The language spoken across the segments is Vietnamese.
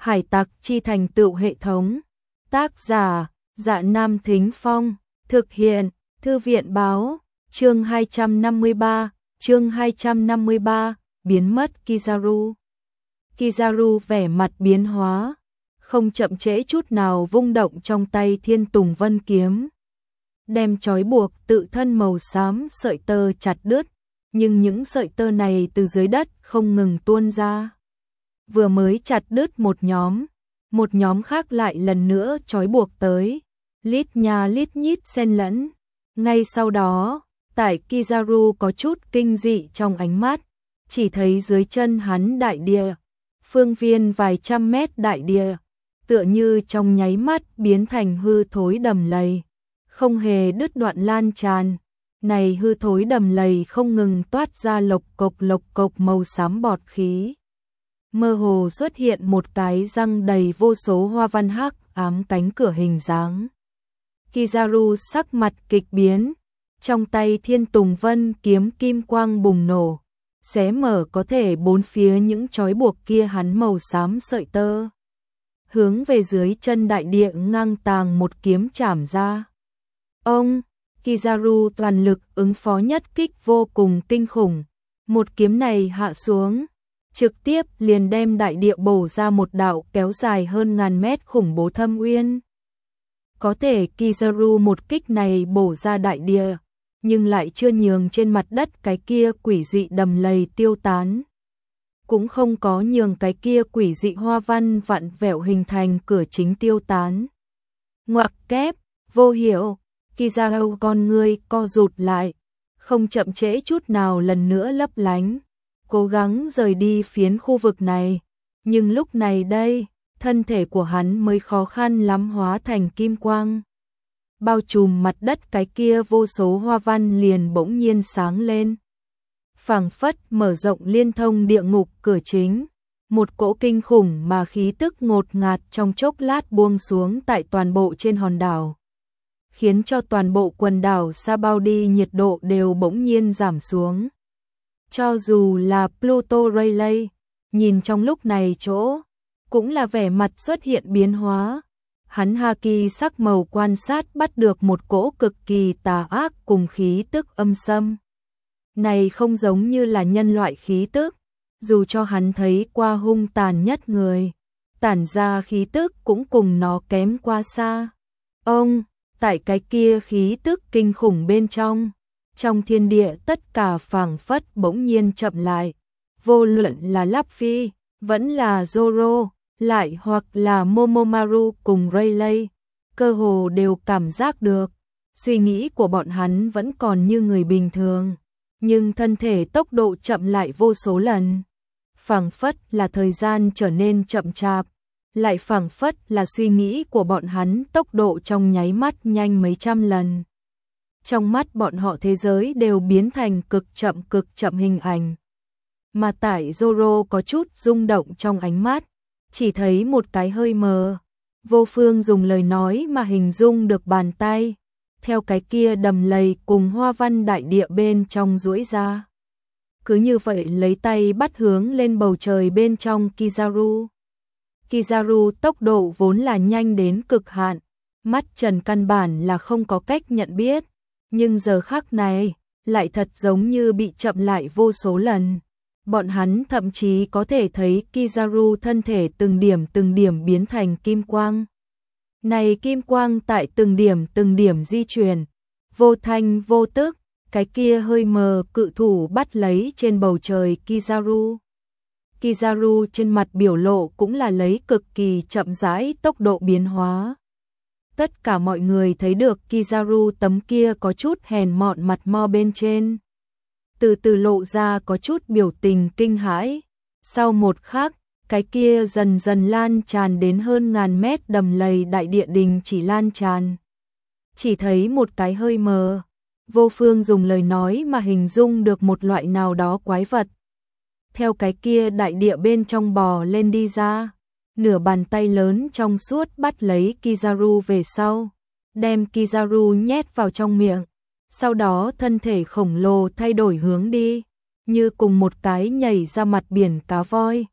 Hải tặc chi thành tựu hệ thống. Tác giả, Dạ Nam Thính Phong. Thực hiện, Thư viện báo. Chương 253, biến mất Kizaru. Kizaru vẻ mặt biến hóa, không chậm trễ chút nào vung động trong tay Thiên Tùng Vân kiếm, đem trói buộc tự thân màu xám sợi tơ chặt đứt, nhưng những sợi tơ này từ dưới đất không ngừng tuôn ra. Vừa mới chặt đứt một nhóm khác lại lần nữa trói buộc tới, lít nha lít nhít xen lẫn. Ngay sau đó, tại Kizaru có chút kinh dị trong ánh mắt, chỉ thấy dưới chân hắn đại địa, phương viên vài trăm mét đại địa, tựa như trong nháy mắt biến thành hư thối đầm lầy, không hề đứt đoạn lan tràn. Này hư thối đầm lầy không ngừng toát ra lộc cộc màu xám bọt khí. Mơ hồ xuất hiện một cái răng đầy vô số hoa văn hắc ám cánh cửa hình dáng. Kizaru sắc mặt kịch biến, trong tay Thiên Tùng Vân kiếm kim quang bùng nổ, xé mở có thể bốn phía những trói buộc kia hắn màu xám sợi tơ, hướng về dưới chân đại địa ngang tàng một kiếm chảm ra. Ông, Kizaru toàn lực ứng phó nhất kích vô cùng kinh khủng, một kiếm này hạ xuống, trực tiếp liền đem đại địa bổ ra một đạo kéo dài hơn ngàn mét khủng bố thâm uyên. Có thể Kizaru một kích này bổ ra đại địa, nhưng lại chưa nhường trên mặt đất cái kia quỷ dị đầm lầy tiêu tán, cũng không có nhường cái kia quỷ dị hoa văn vặn vẹo hình thành cửa chính tiêu tán. Ngoặc kép, vô hiệu, Kizaru con ngươi co rụt lại, không chậm trễ chút nào lần nữa lấp lánh, cố gắng rời đi phiến khu vực này, nhưng lúc này đây, thân thể của hắn mới khó khăn lắm hóa thành kim quang. Bao trùm mặt đất cái kia vô số hoa văn liền bỗng nhiên sáng lên, phảng phất mở rộng liên thông địa ngục cửa chính, một cỗ kinh khủng mà khí tức ngột ngạt trong chốc lát buông xuống tại toàn bộ trên hòn đảo, khiến cho toàn bộ quần đảo Sabaody nhiệt độ đều bỗng nhiên giảm xuống. Cho dù là Pluto Rayleigh, nhìn trong lúc này chỗ, cũng là vẻ mặt xuất hiện biến hóa. Hắn haki sắc màu quan sát bắt được một cỗ cực kỳ tà ác cùng khí tức âm xâm. Này không giống như là nhân loại khí tức, dù cho hắn thấy qua hung tàn nhất người, tản ra khí tức cũng cùng nó kém quá xa. Ông, tại cái kia khí tức kinh khủng bên trong thiên địa tất cả phảng phất bỗng nhiên chậm lại, vô luận là Luffy, vẫn là Zoro, lại hoặc là Momomaru cùng Rayleigh, cơ hồ đều cảm giác được, suy nghĩ của bọn hắn vẫn còn như người bình thường, nhưng thân thể tốc độ chậm lại vô số lần. Phảng phất là thời gian trở nên chậm chạp, lại phảng phất là suy nghĩ của bọn hắn tốc độ trong nháy mắt nhanh mấy trăm lần. Trong mắt bọn họ thế giới đều biến thành cực chậm hình ảnh. Mà tại Zoro có chút rung động trong ánh mắt, chỉ thấy một cái hơi mờ. Vô Phương dùng lời nói mà hình dung được bàn tay, theo cái kia đầm lầy cùng hoa văn đại địa bên trong duỗi ra. Cứ như vậy lấy tay bắt hướng lên bầu trời bên trong Kizaru. Kizaru tốc độ vốn là nhanh đến cực hạn, mắt trần căn bản là không có cách nhận biết, nhưng giờ khắc này lại thật giống như bị chậm lại vô số lần. Bọn hắn thậm chí có thể thấy Kizaru thân thể từng điểm biến thành kim quang. Này kim quang tại từng điểm di chuyển, vô thanh vô tức, cái kia hơi mờ cự thủ bắt lấy trên bầu trời Kizaru. Kizaru trên mặt biểu lộ cũng là lấy cực kỳ chậm rãi tốc độ biến hóa. Tất cả mọi người thấy được Kizaru tấm kia có chút hèn mọn mặt mo bên trên, từ từ lộ ra có chút biểu tình kinh hãi. Sau một khắc, cái kia dần dần lan tràn đến hơn ngàn mét đầm lầy đại địa đình chỉ lan tràn. Chỉ thấy một cái hơi mờ, Vô Phương dùng lời nói mà hình dung được một loại nào đó quái vật. Theo cái kia đại địa bên trong bò lên đi ra, nửa bàn tay lớn trong suốt bắt lấy Kizaru về sau, đem Kizaru nhét vào trong miệng. Sau đó thân thể khổng lồ thay đổi hướng đi, như cùng một cái nhảy ra mặt biển cá voi,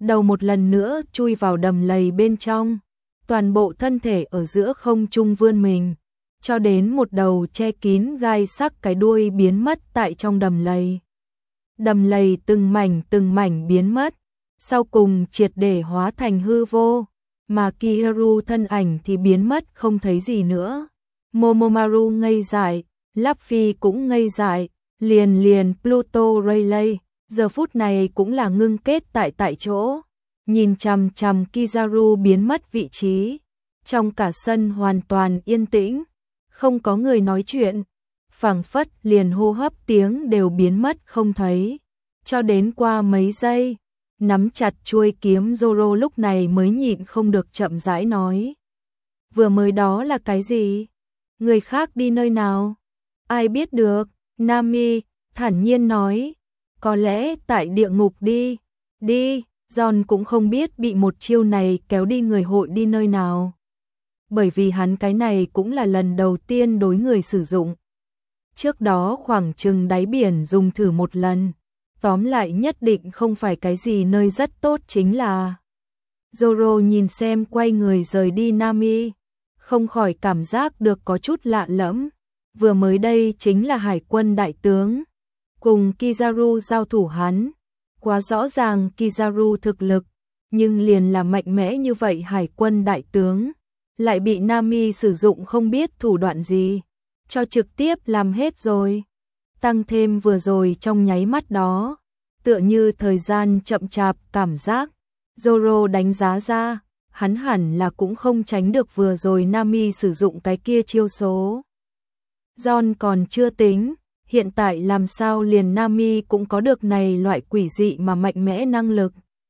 đầu một lần nữa chui vào đầm lầy bên trong, toàn bộ thân thể ở giữa không trung vươn mình, cho đến một đầu che kín gai sắc cái đuôi biến mất tại trong đầm lầy. Đầm lầy từng mảnh biến mất, sau cùng triệt để hóa thành hư vô, mà Kiharu thân ảnh thì biến mất không thấy gì nữa. Momomaru ngây dại, Luffy cũng ngây dại, liền Pluto Rayleigh, giờ phút này cũng là ngưng kết tại chỗ, nhìn chằm chằm Kizaru biến mất vị trí. Trong cả sân hoàn toàn yên tĩnh, không có người nói chuyện, phảng phất liền hô hấp tiếng đều biến mất không thấy. Cho đến qua mấy giây, nắm chặt chuôi kiếm Zoro lúc này mới nhịn không được chậm rãi nói. Vừa mới đó là cái gì? Người khác đi nơi nào? Ai biết được? Nami thản nhiên nói. Có lẽ tại địa ngục đi. Đi, John cũng không biết bị một chiêu này kéo đi người hội đi nơi nào. Bởi vì hắn cái này cũng là lần đầu tiên đối người sử dụng. Trước đó khoảng chừng đáy biển dùng thử một lần. Tóm lại nhất định không phải cái gì nơi rất tốt chính là. Zoro nhìn xem quay người rời đi Nami, không khỏi cảm giác được có chút lạ lẫm. Vừa mới đây chính là hải quân đại tướng, cùng Kizaru giao thủ hắn. Quá rõ ràng Kizaru thực lực, nhưng liền là mạnh mẽ như vậy hải quân đại tướng, lại bị Nami sử dụng không biết thủ đoạn gì, cho trực tiếp làm hết rồi. Tăng thêm vừa rồi trong nháy mắt đó, tựa như thời gian chậm chạp cảm giác, Zoro đánh giá ra, hắn hẳn là cũng không tránh được vừa rồi Nami sử dụng cái kia chiêu số. John còn chưa tính, hiện tại làm sao liền Nami cũng có được này loại quỷ dị mà mạnh mẽ năng lực.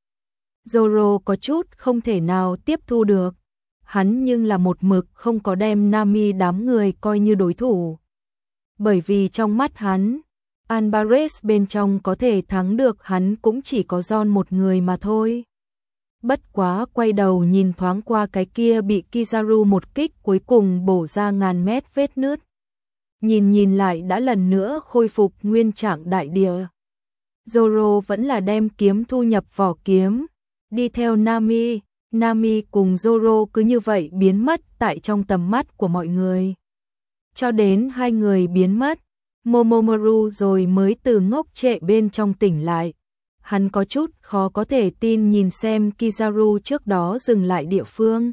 Zoro có chút không thể nào tiếp thu được, hắn nhưng là một mực không có đem Nami đám người coi như đối thủ. Bởi vì trong mắt hắn, Alvarez bên trong có thể thắng được hắn cũng chỉ có John một người mà thôi. Bất quá quay đầu nhìn thoáng qua cái kia bị Kizaru một kích cuối cùng bổ ra ngàn mét vết nứt. Nhìn lại đã lần nữa khôi phục nguyên trạng đại địa. Zoro vẫn là đem kiếm thu nhập vỏ kiếm, đi theo Nami. Nami cùng Zoro cứ như vậy biến mất tại trong tầm mắt của mọi người. Cho đến hai người biến mất, Momomaru rồi mới từ ngốc trệ bên trong tỉnh lại. Hắn có chút khó có thể tin nhìn xem Kizaru trước đó dừng lại địa phương.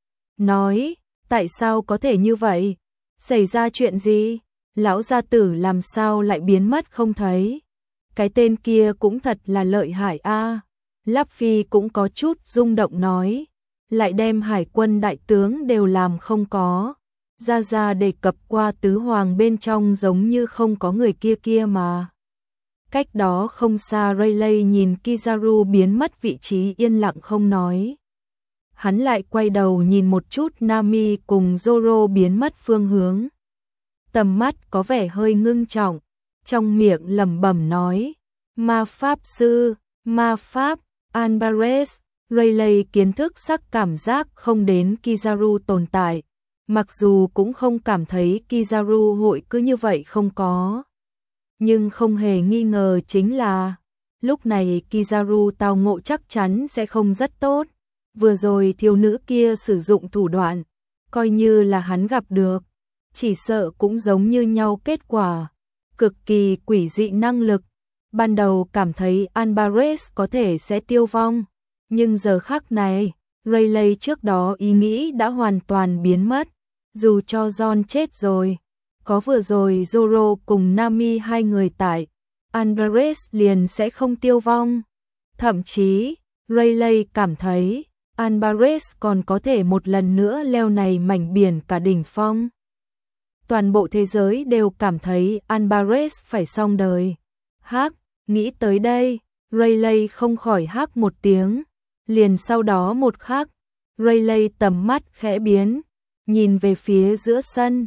Nói, tại sao có thể như vậy? Xảy ra chuyện gì? Lão gia tử làm sao lại biến mất không thấy? Cái tên kia cũng thật là lợi hại a. Luffy cũng có chút rung động nói, lại đem hải quân đại tướng đều làm không có. Ra đề cập qua tứ hoàng bên trong giống như không có người kia mà. Cách đó không xa Rayleigh nhìn Kizaru biến mất vị trí yên lặng không nói. Hắn lại quay đầu nhìn một chút Nami cùng Zoro biến mất phương hướng. Tầm mắt có vẻ hơi ngưng trọng, trong miệng lẩm bẩm nói, ma pháp sư, ma pháp, Alvarez. Rayleigh kiến thức sắc cảm giác không đến Kizaru tồn tại, mặc dù cũng không cảm thấy Kizaru hội cứ như vậy không có. Nhưng không hề nghi ngờ chính là, lúc này Kizaru tao ngộ chắc chắn sẽ không rất tốt. Vừa rồi thiếu nữ kia sử dụng thủ đoạn, coi như là hắn gặp được, chỉ sợ cũng giống như nhau kết quả. Cực kỳ quỷ dị năng lực, ban đầu cảm thấy Alvarez có thể sẽ tiêu vong, nhưng giờ khắc này, Rayleigh trước đó ý nghĩ đã hoàn toàn biến mất, dù cho John chết rồi. Có vừa rồi Zoro cùng Nami hai người tại, Alvarez liền sẽ không tiêu vong. Thậm chí, Rayleigh cảm thấy, Alvarez còn có thể một lần nữa leo này mảnh biển cả đỉnh phong. Toàn bộ thế giới đều cảm thấy Alvarez phải xong đời. Hắc, nghĩ tới đây, Rayleigh không khỏi hắc một tiếng. Liền sau đó một khắc, Rayleigh tầm mắt khẽ biến, nhìn về phía giữa sân,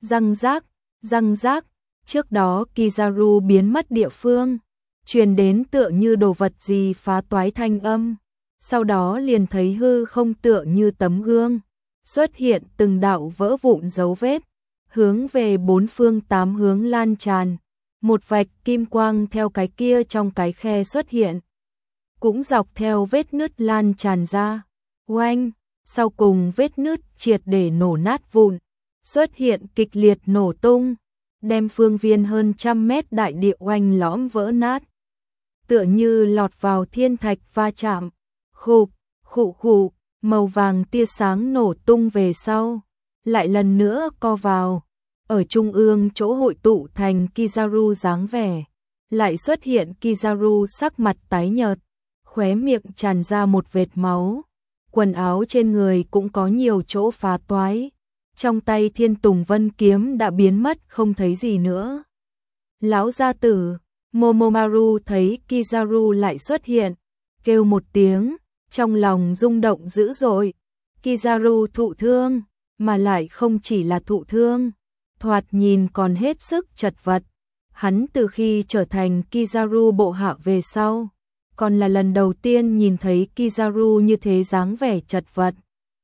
răng rác, trước đó Kizaru biến mất địa phương, truyền đến tựa như đồ vật gì phá toái thanh âm, sau đó liền thấy hư không tựa như tấm gương, xuất hiện từng đạo vỡ vụn dấu vết, hướng về bốn phương tám hướng lan tràn, một vạch kim quang theo cái kia trong cái khe xuất hiện. cũng dọc theo vết nứt lan tràn ra. Oanh, sau cùng vết nứt triệt để nổ nát vụn, xuất hiện kịch liệt nổ tung, đem phương viên hơn 100 mét đại địa oanh lõm vỡ nát. Tựa như lọt vào thiên thạch va chạm, khụp, khụ, màu vàng tia sáng nổ tung về sau, lại lần nữa co vào. Ở trung ương chỗ hội tụ thành Kizaru dáng vẻ, lại xuất hiện Kizaru sắc mặt tái nhợt, khóe miệng tràn ra một vệt máu, quần áo trên người cũng có nhiều chỗ phá toái, trong tay Thiên Tùng Vân kiếm đã biến mất không thấy gì nữa. Lão gia tử, Momomaru thấy Kizaru lại xuất hiện, kêu một tiếng, trong lòng rung động dữ dội. Kizaru thụ thương, mà lại không chỉ là thụ thương, thoạt nhìn còn hết sức chật vật. Hắn từ khi trở thành Kizaru bộ hạ về sau, còn là lần đầu tiên nhìn thấy Kizaru như thế dáng vẻ chật vật.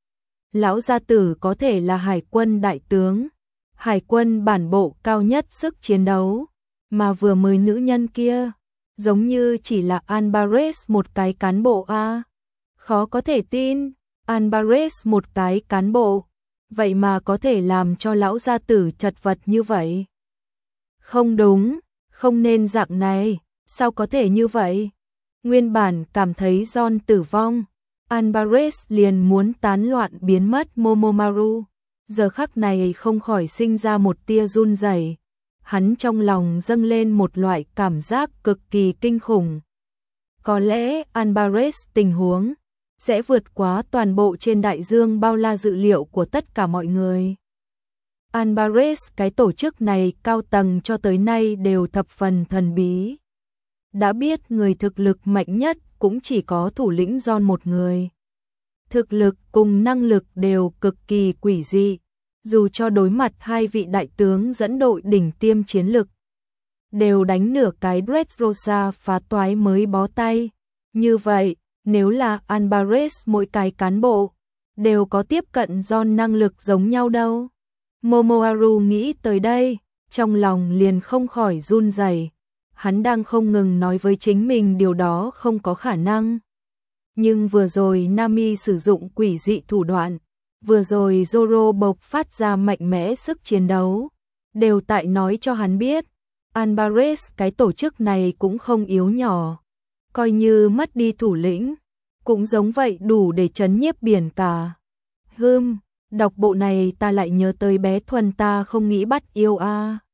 Lão gia tử có thể là hải quân đại tướng, hải quân bản bộ cao nhất sức chiến đấu, mà vừa mới nữ nhân kia, giống như chỉ là Alvarez một cái cán bộ a. Khó có thể tin, Alvarez một cái cán bộ, vậy mà có thể làm cho lão gia tử chật vật như vậy. Không đúng, không nên dạng này, sao có thể như vậy? Nguyên bản cảm thấy John tử vong, Alvarez liền muốn tán loạn biến mất Momomaru, giờ khắc này không khỏi sinh ra một tia run rẩy. Hắn trong lòng dâng lên một loại cảm giác cực kỳ kinh khủng. Có lẽ Alvarez tình huống sẽ vượt quá toàn bộ trên đại dương bao la dự liệu của tất cả mọi người. Alvarez, cái tổ chức này cao tầng cho tới nay đều thập phần thần bí. Đã biết người thực lực mạnh nhất cũng chỉ có thủ lĩnh John một người. Thực lực cùng năng lực đều cực kỳ quỷ dị, dù cho đối mặt hai vị đại tướng dẫn đội đỉnh tiêm chiến lực, đều đánh nửa cái Dressrosa phá toái mới bó tay. Như vậy, nếu là Alvarez mỗi cái cán bộ đều có tiếp cận John năng lực giống nhau đâu. Momomaru nghĩ tới đây, trong lòng liền không khỏi run rẩy. Hắn đang không ngừng nói với chính mình điều đó không có khả năng. Nhưng vừa rồi Nami sử dụng quỷ dị thủ đoạn, vừa rồi Zoro bộc phát ra mạnh mẽ sức chiến đấu, đều tại nói cho hắn biết, Alvarez cái tổ chức này cũng không yếu nhỏ. Coi như mất đi thủ lĩnh, cũng giống vậy đủ để trấn nhiếp biển cả. Đọc bộ này ta lại nhớ tới bé Thuần ta không nghĩ bắt yêu a.